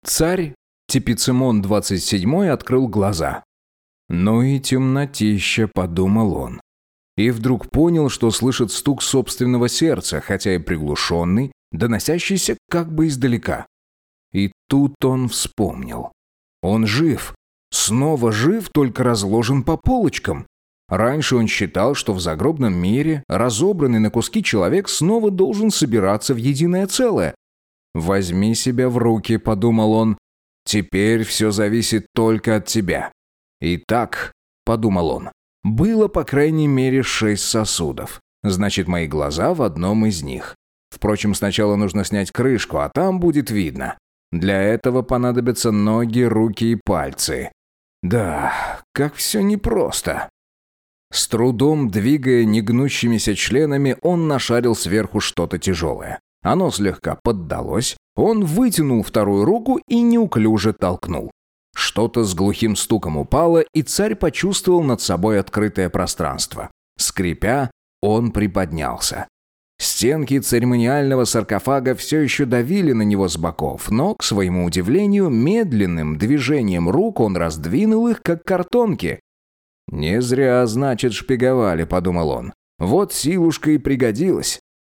Царь Тепицимон 27 открыл глаза. «Ну и темнотища», — подумал он. И вдруг понял, что слышит стук собственного сердца, хотя и приглушенный, доносящийся как бы издалека. И тут он вспомнил. Он жив. Снова жив, только разложен по полочкам. Раньше он считал, что в загробном мире разобранный на куски человек снова должен собираться в единое целое. «Возьми себя в руки», — подумал он. «Теперь все зависит только от тебя». «Итак», — подумал он, — «было по крайней мере 6 сосудов. Значит, мои глаза в одном из них. Впрочем, сначала нужно снять крышку, а там будет видно. Для этого понадобятся ноги, руки и пальцы. Да, как все непросто». С трудом двигая негнущимися членами, он нашарил сверху что-то тяжелое. Оно слегка поддалось, он вытянул вторую руку и неуклюже толкнул. Что-то с глухим стуком упало, и царь почувствовал над собой открытое пространство. Скрипя, он приподнялся. Стенки церемониального саркофага все еще давили на него с боков, но, к своему удивлению, медленным движением рук он раздвинул их, как картонки. «Не зря, значит, шпиговали», — подумал он. «Вот силушка и пригодилась».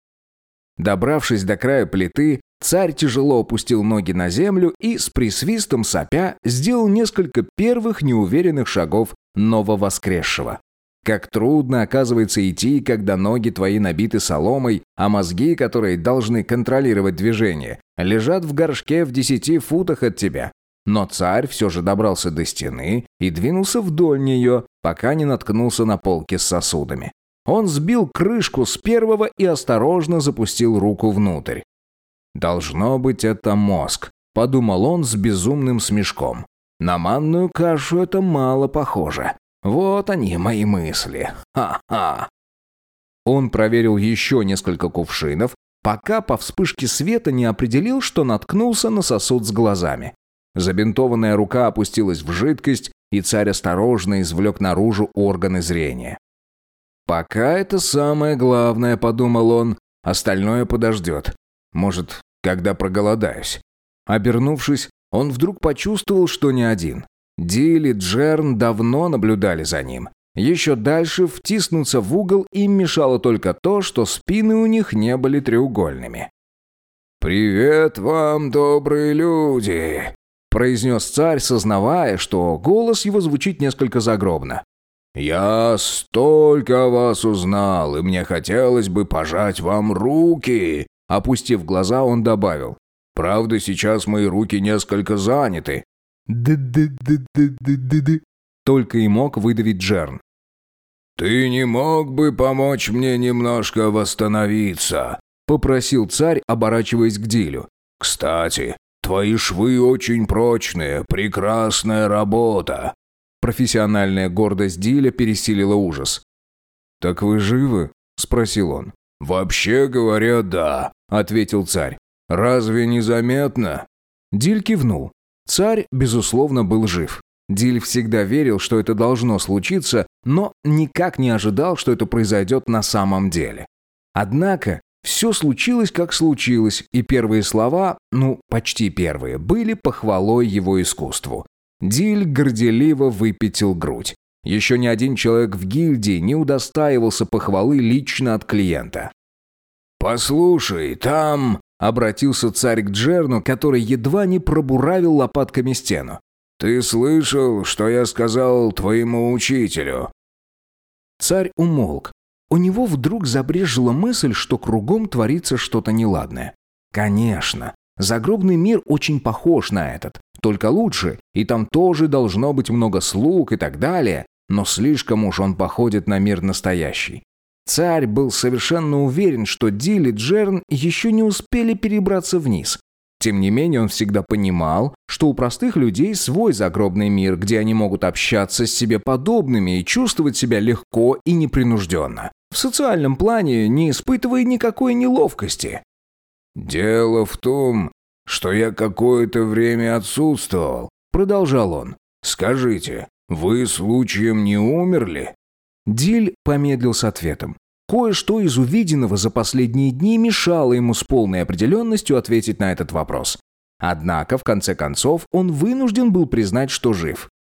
Добравшись до края плиты, царь тяжело опустил ноги на землю и, с присвистом сопя, сделал несколько первых неуверенных шагов нововоскресшего. Как трудно, оказывается, идти, когда ноги твои набиты соломой, а мозги, которые должны контролировать движение, лежат в горшке в 10 футах от тебя. Но царь все же добрался до стены и двинулся вдоль нее, пока не наткнулся на полки с сосудами. Он сбил крышку с первого и осторожно запустил руку внутрь. «Должно быть, это мозг», — подумал он с безумным смешком. «На манную кашу это мало похоже. Вот они, мои мысли. Ха-ха». Он проверил еще несколько кувшинов, пока по вспышке света не определил, что наткнулся на сосуд с глазами. Забинтованная рука опустилась в жидкость, и царь осторожно извлек наружу органы зрения. «Пока это самое главное», — подумал он, — «остальное подождет. Может, когда проголодаюсь». Обернувшись, он вдруг почувствовал, что не один. Диль и Джерн давно наблюдали за ним. Еще дальше втиснуться в угол им мешало только то, что спины у них не были треугольными. «Привет вам, добрые люди», — произнес царь, сознавая, что голос его звучит несколько загробно. «Я столько о вас узнал, и мне хотелось бы пожать вам руки». Опустив глаза, он добавил: «Правда, сейчас мои руки несколько заняты». «Ды-ды-ды-ды-ды-ды-ды», только и мог выдавить Джерн. «Ты не мог бы помочь мне немножко восстановиться?» — попросил царь, оборачиваясь к Дилю. «Кстати, твои швы очень прочные, прекрасная работа». Профессиональная гордость Диля пересилила ужас. «Так вы живы?» — спросил он. «Вообще говоря, да», — ответил царь. «Разве не заметно?» Диль кивнул. Царь, безусловно, был жив. Диль всегда верил, что это должно случиться, но никак не ожидал, что это произойдет на самом деле. Однако все случилось, как случилось, и первые слова, почти первые, были похвалой его искусству. Диль горделиво выпятил грудь. Еще ни один человек в гильдии не удостаивался похвалы лично от клиента. «Послушай, там...» — обратился царь к Джерну, который едва не пробуравил лопатками стену. «Ты слышал, что я сказал твоему учителю?» Царь умолк. У него вдруг забрежила мысль, что кругом творится что-то неладное. Конечно, загробный мир очень похож на этот, только лучше, и там тоже должно быть много слуг и так далее, но слишком уж он походит на мир настоящий. Царь был совершенно уверен, что Диль и Джерн еще не успели перебраться вниз. Тем не менее, он всегда понимал, что у простых людей свой загробный мир, где они могут общаться с себе подобными и чувствовать себя легко и непринужденно, в социальном плане не испытывая никакой неловкости. «Дело в том, что я какое-то время отсутствовал», — продолжал он. «Скажите, вы случаем не умерли?» Диль помедлил с ответом. Кое-что из увиденного за последние дни мешало ему с полной определенностью ответить на этот вопрос. Однако, в конце концов, он вынужден был признать, что жив.